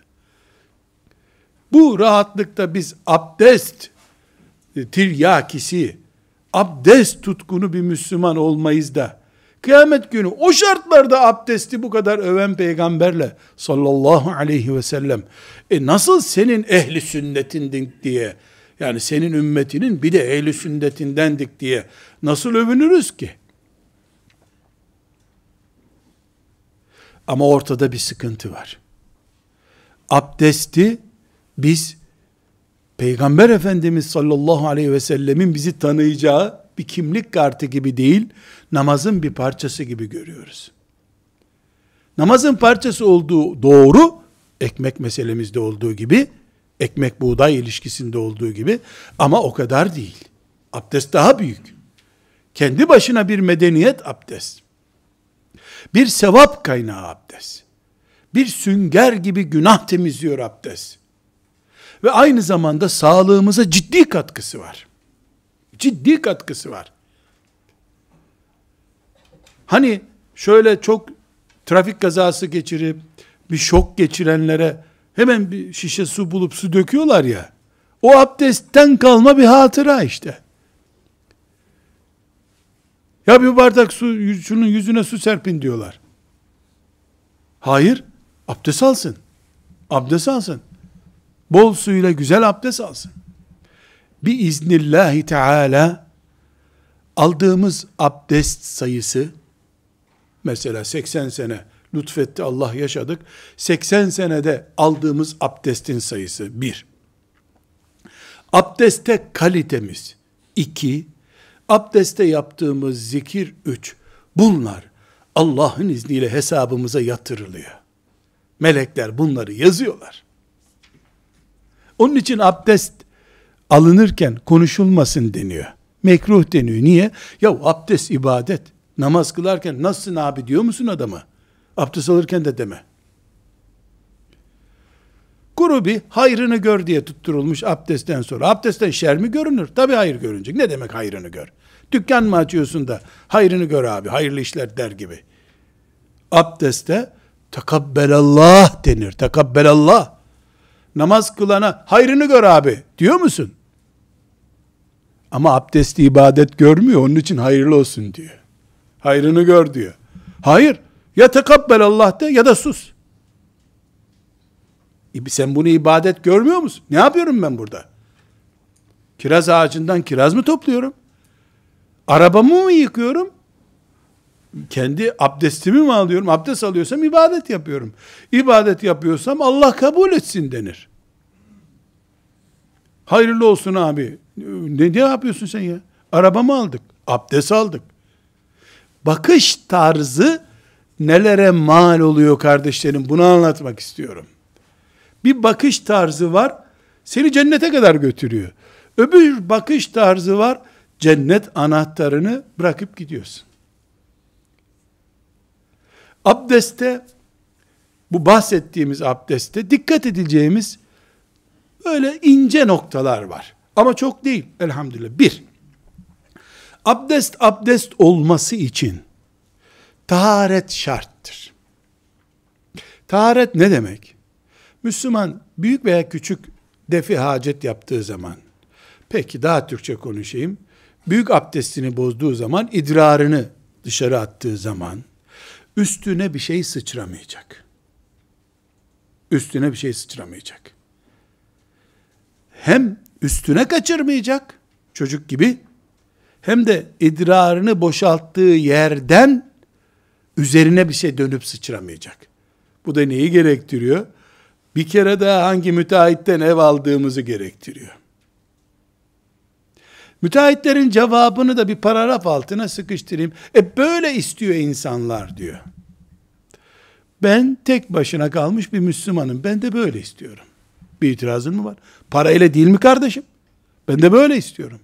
Bu rahatlıkta biz abdest tiryakisi, abdest tutkunu bir Müslüman olmayız da, kıyamet günü o şartlarda abdesti bu kadar öven peygamberle sallallahu aleyhi ve sellem, nasıl senin ehli sünnetindik diye, yani senin ümmetinin bir de ehli sünnetindendik diye nasıl övünürüz ki? Ama ortada bir sıkıntı var. Abdesti biz Peygamber Efendimiz sallallahu aleyhi ve sellemin bizi tanıyacağı bir kimlik kartı gibi değil, namazın bir parçası gibi görüyoruz. Namazın parçası olduğu doğru, ekmek meselemizde olduğu gibi, ekmek buğday ilişkisinde olduğu gibi, ama o kadar değil. Abdest daha büyük. Kendi başına bir medeniyet abdest. Bir sevap kaynağı abdest. Bir sünger gibi günah temizliyor abdest. Ve aynı zamanda sağlığımıza ciddi katkısı var. Ciddi katkısı var. Hani şöyle çok trafik kazası geçirip bir şok geçirenlere hemen bir şişe su bulup su döküyorlar ya. O abdestten kalma bir hatıra işte. Ya bir bardak su, şunun yüzüne su serpin diyorlar. Hayır, abdest alsın. Abdest alsın. Bol suyla güzel abdest alsın. Biiznillahü teala aldığımız abdest sayısı, mesela 80 sene lütfetti Allah yaşadık. 80 senede aldığımız abdestin sayısı 1. Abdeste kalitemiz 2. Abdeste yaptığımız zikir 3. Bunlar Allah'ın izniyle hesabımıza yatırılıyor. Melekler bunları yazıyorlar. Onun için abdest alınırken konuşulmasın deniyor. Mekruh deniyor. Niye? Ya abdest ibadet. Namaz kılarken nasılsın abi diyor musun adama? Abdest alırken de deme. Kuru bir hayrını gör diye tutturulmuş abdestten sonra. Abdestten şer mi görünür? Tabii hayır görünecek. Ne demek hayrını gör? Dükkan mı açıyorsun da hayrını gör abi, hayırlı işler der gibi. Abdeste tekabbelallah denir. Tekabbelallah. Namaz kılana hayrını gör abi diyor musun? Ama abdesti ibadet görmüyor. Onun için hayırlı olsun diyor. Hayrını gör diyor. Hayır. Ya tekabbelallah de ya da sus. Sen bunu ibadet görmüyor musun? Ne yapıyorum ben burada? Kiraz ağacından kiraz mı topluyorum? Arabamı mı yıkıyorum? Kendi abdestimi mi alıyorum? Abdest alıyorsam ibadet yapıyorum. İbadet yapıyorsam Allah kabul etsin denir. Hayırlı olsun abi. Ne yapıyorsun sen ya? Arabamı aldık. Abdest aldık. Bakış tarzı nelere mal oluyor kardeşlerim? Bunu anlatmak istiyorum. Bir bakış tarzı var, seni cennete kadar götürüyor. Öbür bakış tarzı var, cennet anahtarını bırakıp gidiyorsun. Abdeste, bu bahsettiğimiz abdeste dikkat edeceğimiz böyle ince noktalar var. Ama çok değil elhamdülillah. 1. Abdest olması için taharet şarttır. Taharet ne demek? Müslüman büyük veya küçük defi hacet yaptığı zaman, peki daha Türkçe konuşayım, büyük abdestini bozduğu zaman, idrarını dışarı attığı zaman, üstüne bir şey sıçramayacak. Üstüne bir şey sıçramayacak. Hem üstüne kaçırmayacak, çocuk gibi, hem de idrarını boşalttığı yerden, üzerine bir şey dönüp sıçramayacak. Bu da neyi gerektiriyor? Bir kere daha hangi müteahhitten ev aldığımızı gerektiriyor. Müteahhitlerin cevabını da bir paragraf altına sıkıştırayım. Böyle istiyor insanlar diyor. Ben tek başına kalmış bir Müslümanım. Ben de böyle istiyorum. Bir itirazın mı var? Parayla değil mi kardeşim? Ben de böyle istiyorum.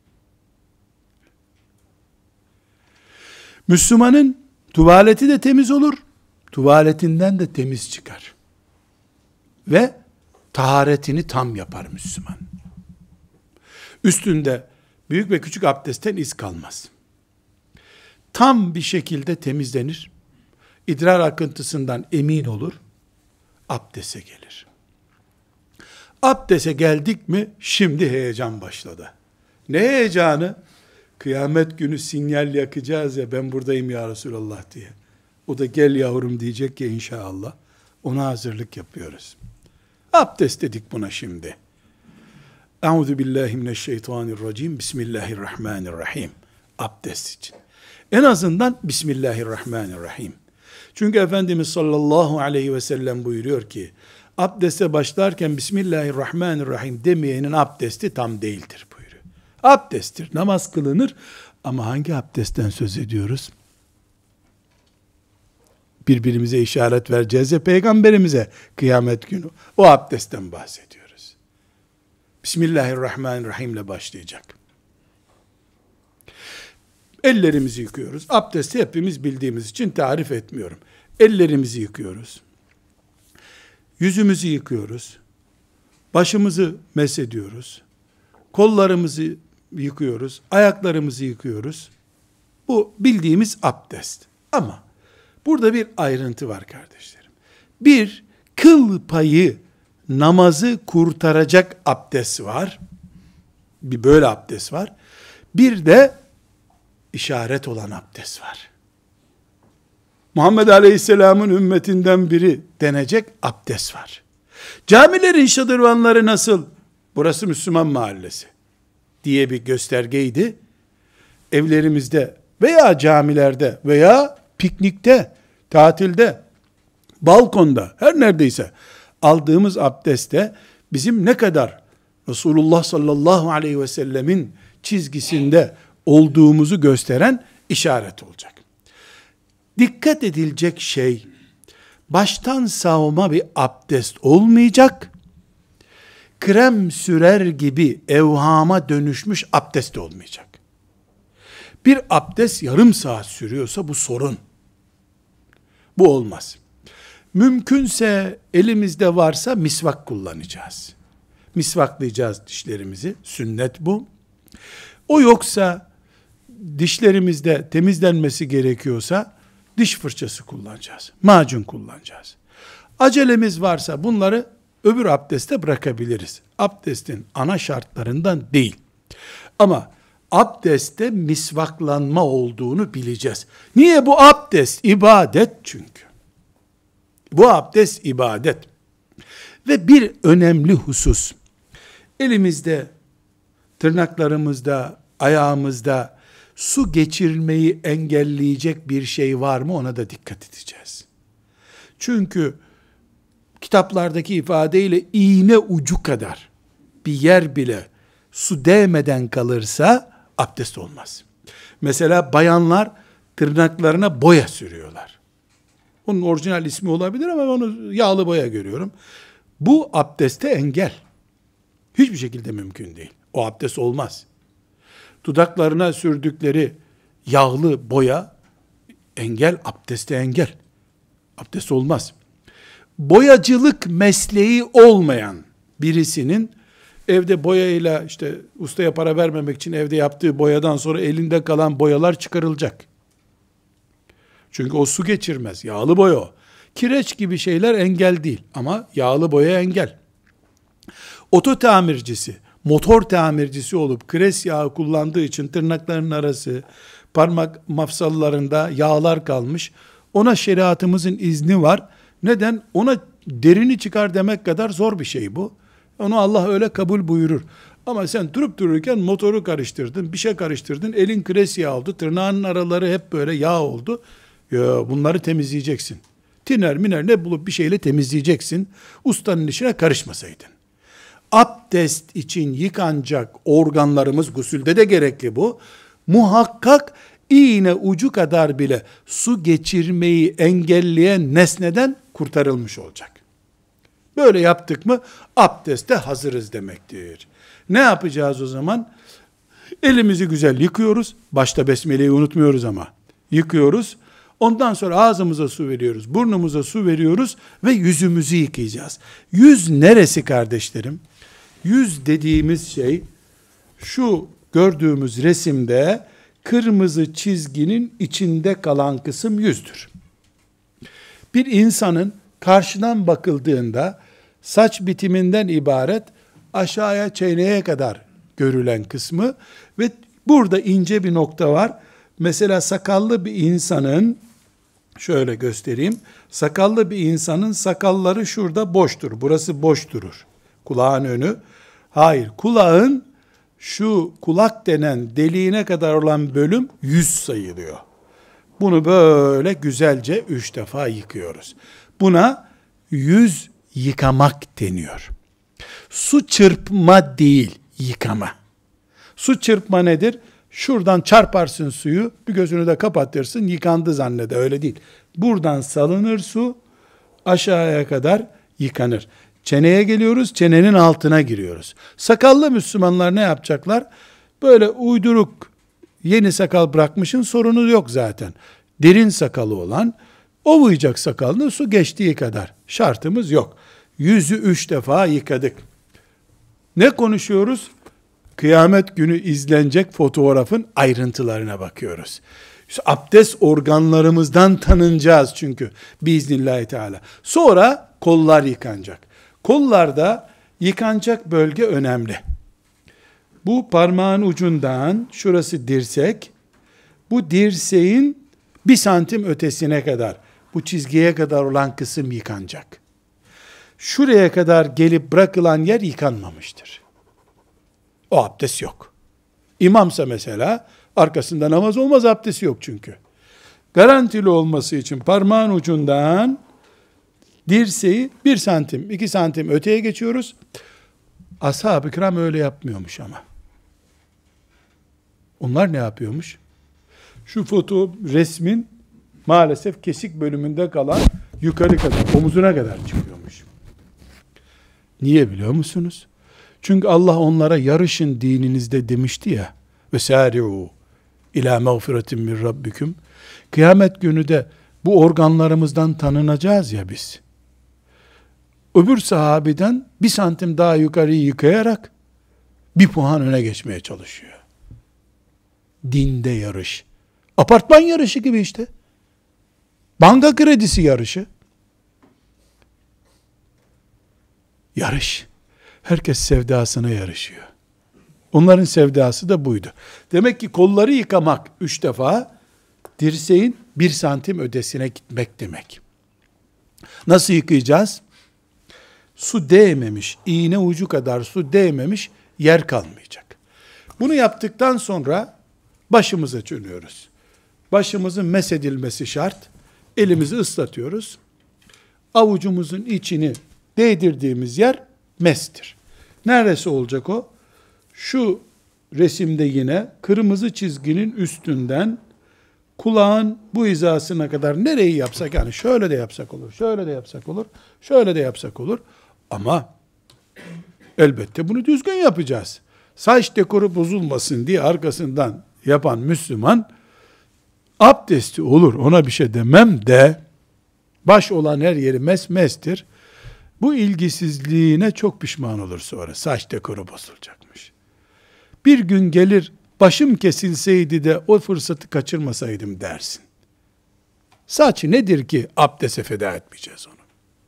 Müslümanın tuvaleti de temiz olur. Tuvaletinden de temiz çıkar. Ve taharetini tam yapar Müslüman. Üstünde büyük ve küçük abdestten iz kalmaz. Tam bir şekilde temizlenir. İdrar akıntısından emin olur. Abdese gelir. Abdese geldik mi şimdi heyecan başladı. Ne heyecanı? Kıyamet günü sinyal yakacağız ya, ben buradayım ya Resulallah diye. O da gel yavrum diyecek ya inşallah. Ona hazırlık yapıyoruz. Abdest dedik buna şimdi. Euzu billahi mineşşeytanirracim. Bismillahirrahmanirrahim. Abdest için. En azından Bismillahirrahmanirrahim. Çünkü Efendimiz sallallahu aleyhi ve sellem buyuruyor ki, abdeste başlarken Bismillahirrahmanirrahim demeyenin abdesti tam değildir buyuruyor. Abdesttir, namaz kılınır ama hangi abdestten söz ediyoruz? Birbirimize işaret vereceğiz ya peygamberimize kıyamet günü. O abdestten bahsediyoruz. Bismillahirrahmanirrahim ile başlayacak. Ellerimizi yıkıyoruz. Abdesti hepimiz bildiğimiz için tarif etmiyorum. Ellerimizi yıkıyoruz. Yüzümüzü yıkıyoruz. Başımızı mesediyoruz. Kollarımızı yıkıyoruz. Ayaklarımızı yıkıyoruz. Bu bildiğimiz abdest. Ama burada bir ayrıntı var kardeşlerim. Bir, kıl payı namazı kurtaracak abdest var. Bir böyle abdest var. Bir de işaret olan abdest var. Muhammed Aleyhisselam'ın ümmetinden biri denecek abdest var. Camilerin şadırvanları nasıl? Burası Müslüman mahallesi diye bir göstergeydi. Evlerimizde veya camilerde veya piknikte, tatilde, balkonda, her neredeyse aldığımız abdestte bizim ne kadar Resulullah sallallahu aleyhi ve sellemin çizgisinde olduğumuzu gösteren işaret olacak. Dikkat edilecek şey, baştan savma bir abdest olmayacak, krem sürer gibi evhama dönüşmüş abdest olmayacak. Bir abdest yarım saat sürüyorsa bu sorun. Bu olmaz. Mümkünse elimizde varsa misvak kullanacağız. Misvaklayacağız dişlerimizi. Sünnet bu. O yoksa dişlerimizde temizlenmesi gerekiyorsa diş fırçası kullanacağız. Macun kullanacağız. Acelemiz varsa bunları öbür abdeste bırakabiliriz. Abdestin ana şartlarından değil. Ama abdestte misvaklanma olduğunu bileceğiz. Niye bu abdest? İbadet çünkü. Bu abdest ibadet. Ve bir önemli husus, elimizde, tırnaklarımızda, ayağımızda su geçirmeyi engelleyecek bir şey var mı, ona da dikkat edeceğiz. Çünkü kitaplardaki ifadeyle iğne ucu kadar bir yer bile su değmeden kalırsa abdest olmaz. Mesela bayanlar tırnaklarına boya sürüyorlar. Onun orijinal ismi olabilir ama onu yağlı boya görüyorum. Bu abdeste engel. Hiçbir şekilde mümkün değil. O abdest olmaz. Dudaklarına sürdükleri yağlı boya engel, abdeste engel. Abdest olmaz. Boyacılık mesleği olmayan birisinin evde boyayla, işte ustaya para vermemek için evde yaptığı boyadan sonra elinde kalan boyalar çıkarılacak. Çünkü o su geçirmez. Yağlı boya o. Kireç gibi şeyler engel değil ama yağlı boya engel. Oto tamircisi, motor tamircisi olup kres yağı kullandığı için tırnaklarının arası, parmak mafsallarında yağlar kalmış. Ona şeriatımızın izni var. Neden? Ona derini çıkar demek kadar zor bir şey bu. Onu Allah öyle kabul buyurur. Ama sen durup dururken motoru karıştırdın, bir şey karıştırdın, elin kres yağı oldu, tırnağının araları hep böyle yağ oldu. Ya bunları temizleyeceksin. Tiner miner ne bulup bir şeyle temizleyeceksin. Ustanın işine karışmasaydın. Abdest için yıkanacak organlarımız, gusülde de gerekli bu. Muhakkak iğne ucu kadar bile su geçirmeyi engelleyen nesneden kurtarılmış olacak. Böyle yaptık mı abdeste hazırız demektir. Ne yapacağız o zaman? Elimizi güzel yıkıyoruz. Başta besmeleyi unutmuyoruz ama. Yıkıyoruz. Ondan sonra ağzımıza su veriyoruz, burnumuza su veriyoruz ve yüzümüzü yıkayacağız. Yüz neresi kardeşlerim? Yüz dediğimiz şey, şu gördüğümüz resimde kırmızı çizginin içinde kalan kısım yüzdür. Bir insanın karşıdan bakıldığında saç bitiminden ibaret aşağıya çeneye kadar görülen kısmı ve burada ince bir nokta var. Mesela sakallı bir insanın, şöyle göstereyim, sakallı bir insanın sakalları şurada boştur. Burası boş durur. Kulağın önü. Hayır, kulağın şu kulak denen deliğine kadar olan bölüm yüz sayılıyor. Bunu böyle güzelce 3 defa yıkıyoruz. Buna yüz yıkamak deniyor. Su çırpma değil, yıkama. Su çırpma nedir? Şuradan çarparsın suyu, bir gözünü de kapatırsın, yıkandı zannede. Öyle değil. Buradan salınır su, aşağıya kadar yıkanır. Çeneye geliyoruz, çenenin altına giriyoruz. Sakallı Müslümanlar ne yapacaklar? Böyle uyduruk, yeni sakal bırakmışın sorunu yok zaten. Derin sakalı olan, ovuyacak sakalını su geçtiği kadar. Şartımız yok. Yüzü 3 defa yıkadık. Ne konuşuyoruz? Kıyamet günü izlenecek fotoğrafın ayrıntılarına bakıyoruz. İşte abdest organlarımızdan tanınacağız çünkü biiznillahü teala. Sonra kollar yıkanacak. Kollarda yıkanacak bölge önemli. Bu parmağın ucundan, şurası dirsek, Bu dirseğin 1 santim ötesine kadar, bu çizgiye kadar olan kısım yıkanacak. Şuraya kadar gelip bırakılan yer yıkanmamıştır. O abdest yok. İmamsa mesela, arkasında namaz olmaz, abdesti yok çünkü. Garantili olması için parmağın ucundan dirseği 1 santim, 2 santim öteye geçiyoruz. Ashab-ı kiram öyle yapmıyormuş ama. Onlar ne yapıyormuş? Şu resmin maalesef kesik bölümünde kalan yukarı kadar, omuzuna kadar çıkıyormuş. Niye biliyor musunuz? Çünkü Allah onlara yarışın dininizde demişti ya. Vesari'u ila mağfiretin min rabbikum. Kıyamet günü de bu organlarımızdan tanınacağız ya biz. Öbür sahabeden 1 santim daha yukarıyı yıkayarak 1 puan öne geçmeye çalışıyor. Dinde yarış. Apartman yarışı gibi işte. Banka kredisi yarışı. Yarış. Herkes sevdasına yarışıyor. Onların sevdası da buydu. Demek ki kolları yıkamak 3 defa, dirseğin 1 santim ötesine gitmek demek. Nasıl yıkayacağız? Su değmemiş, iğne ucu kadar su değmemiş yer kalmayacak. Bunu yaptıktan sonra başımıza çönüyoruz. Başımızın mesedilmesi şart. Elimizi ıslatıyoruz. Avucumuzun içini değdirdiğimiz yer mestir. Neresi olacak o? Şu resimde yine kırmızı çizginin üstünden kulağın bu hizasına kadar nereyi yapsak, yani şöyle de yapsak olur, şöyle de yapsak olur, şöyle de yapsak olur. Ama elbette bunu düzgün yapacağız. Saç dekoru bozulmasın diye arkasından yapan Müslüman abdesti olur, ona bir şey demem de, baş olan her yeri mestir. Bu ilgisizliğine çok pişman olur sonra. Saç dekoru bozulacakmış. Bir gün gelir, başım kesilseydi de o fırsatı kaçırmasaydım dersin. Saç nedir ki abdeste feda etmeyeceğiz onu?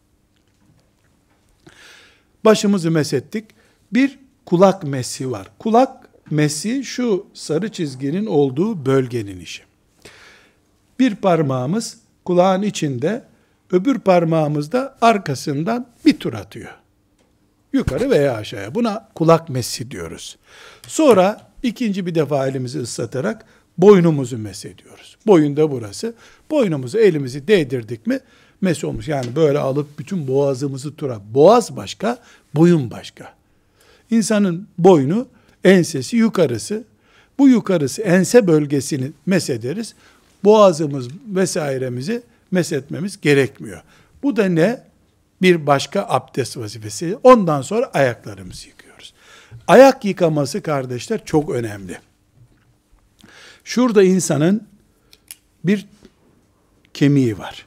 Başımızı mesettik. Bir kulak mesi var. Kulak mesi şu sarı çizginin olduğu bölgenin işi. Bir parmağımız kulağın içinde, öbür parmağımız da arkasından bir tur atıyor. Yukarı veya aşağıya. Buna kulak mesi diyoruz. Sonra ikinci bir defa elimizi ıslatarak boynumuzu mesediyoruz. Boyun da burası. Boynumuzu, elimizi değdirdik mi mes olmuş. Yani böyle alıp bütün boğazımızı tura. Boğaz başka, boyun başka. İnsanın boynu, ensesi yukarısı. Bu yukarısı, ense bölgesini mesederiz. Boğazımız vesairemizi mesetmemiz gerekmiyor. Bu da ne? Bir başka abdest vazifesi. Ondan sonra ayaklarımızı yıkıyoruz. Ayak yıkaması kardeşler çok önemli. Şurada insanın bir kemiği var.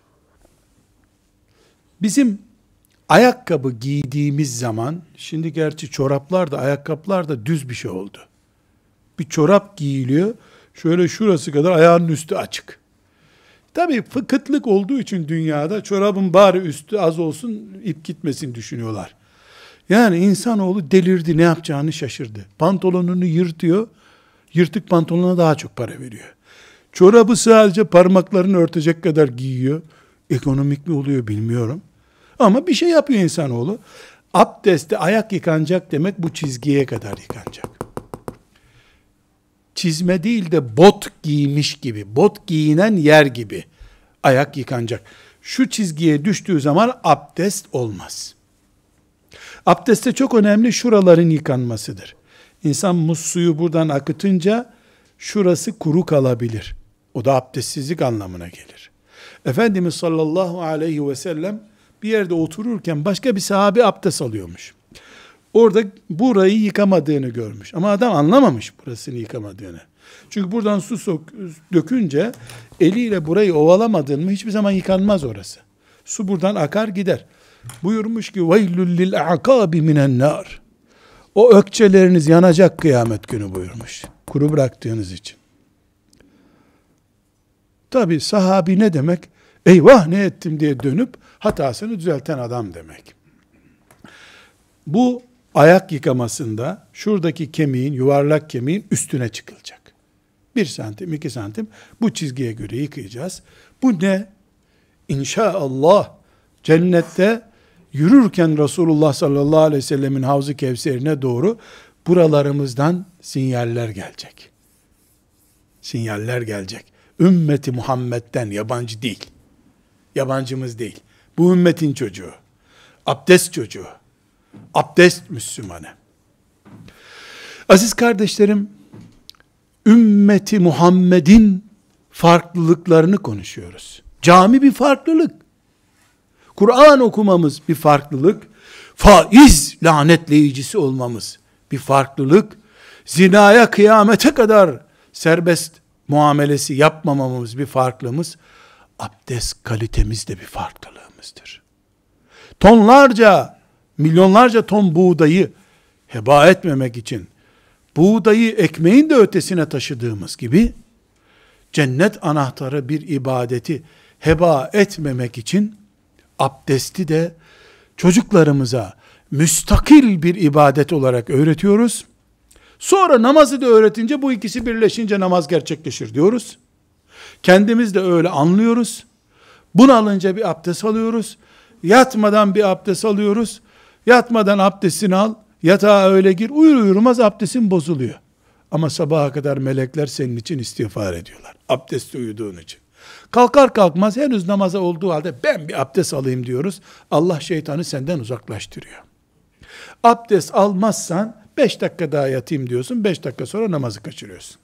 Bizim ayakkabı giydiğimiz zaman, şimdi gerçi çoraplar da ayakkabılar da düz bir şey oldu. Bir çorap giyiliyor, şöyle şurası kadar ayağının üstü açık. Tabii kıtlık olduğu için dünyada çorabın bari üstü az olsun, ip gitmesin düşünüyorlar. Yani insanoğlu delirdi, ne yapacağını şaşırdı. Pantolonunu yırtıyor, yırtık pantolona daha çok para veriyor. Çorabı sadece parmaklarını örtecek kadar giyiyor. Ekonomik mi oluyor bilmiyorum. Ama bir şey yapıyor insanoğlu. Abdestte ayak yıkanacak demek bu çizgiye kadar yıkanacak. Çizme değil de bot giymiş gibi, bot giyinen yer gibi ayak yıkanacak. Şu çizgiye düştüğü zaman abdest olmaz. Abdestte çok önemli şuraların yıkanmasıdır. İnsan musluğu buradan akıtınca şurası kuru kalabilir. O da abdestsizlik anlamına gelir. Efendimiz sallallahu aleyhi ve sellem bir yerde otururken başka bir sahabe abdest alıyormuş. Orada burayı yıkamadığını görmüş. Ama adam anlamamış burasını yıkamadığını. Çünkü buradan su dökünce eliyle burayı ovalamadın mı hiçbir zaman yıkanmaz orası. Su buradan akar gider. Buyurmuş ki وَيْلُ لِلْاَعْقَابِ مِنَ النَّارِ O ökçeleriniz yanacak kıyamet günü buyurmuş. Kuru bıraktığınız için. Tabi sahabi ne demek? Eyvah ne ettim diye dönüp hatasını düzelten adam demek. Bu ayak yıkamasında şuradaki kemiğin, yuvarlak kemiğin üstüne çıkılacak. 1 santim, 2 santim bu çizgiye göre yıkayacağız. Bu ne? İnşaallah cennette yürürken Resulullah sallallahu aleyhi ve sellemin Havz-ı Kevser'ine doğru buralarımızdan sinyaller gelecek. Sinyaller gelecek. Ümmeti Muhammed'den, yabancı değil. Yabancımız değil. Bu ümmetin çocuğu. Abdest çocuğu. Abdest Müslümanı. Aziz kardeşlerim, ümmeti Muhammed'in farklılıklarını konuşuyoruz. Cami bir farklılık. Kur'an okumamız bir farklılık. Faiz lanetleyicisi olmamız bir farklılık. Zinaya kıyamete kadar serbest muamelesi yapmamamız bir farklılığımız. Abdest kalitemiz de bir farklılığımızdır. Tonlarca, milyonlarca ton buğdayı heba etmemek için buğdayı ekmeğin de ötesine taşıdığımız gibi cennet anahtarı bir ibadeti heba etmemek için abdesti de çocuklarımıza müstakil bir ibadet olarak öğretiyoruz. Sonra namazı da öğretince bu ikisi birleşince namaz gerçekleşir diyoruz. Kendimiz de öyle anlıyoruz. Bunalınca bir abdest alıyoruz. Yatmadan bir abdest alıyoruz. Yatmadan abdestini al. Yatağa öyle gir. Uyur uyurmaz abdestin bozuluyor. Ama sabaha kadar melekler senin için istiğfar ediyorlar. Abdestte uyuduğun için. Kalkar kalkmaz henüz namaza olduğu halde ben bir abdest alayım diyoruz. Allah şeytanı senden uzaklaştırıyor. Abdest almazsan 5 dakika daha yatayım diyorsun. 5 dakika sonra namazı kaçırıyorsun.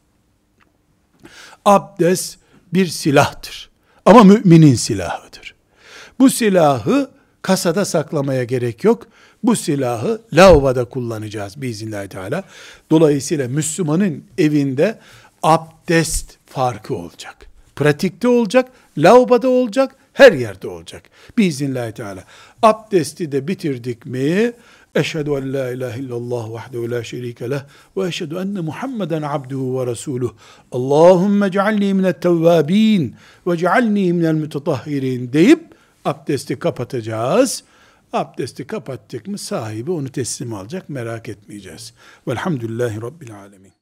Abdest bir silahtır. Ama müminin silahıdır. Bu silahı kasada saklamaya gerek yok. Bu silahı lavaboda kullanacağız biiznillahü teala. Dolayısıyla Müslümanın evinde abdest farkı olacak. Pratikte olacak, lavaboda olacak, her yerde olacak. Biiznillahü teala. Abdesti de bitirdik mi? Eşhedü en la ilahe illallah vahdehu la şerike leh ve eşhedü enne Muhammeden abduhu ve resuluh. Allahümme cealni minet tevvabin ve cealni minel mütetahhirin deyip abdesti kapatacağız. Abdesti kapattık mı sahibi onu teslim alacak, merak etmeyeceğiz. Velhamdülillahi Rabbil alemin.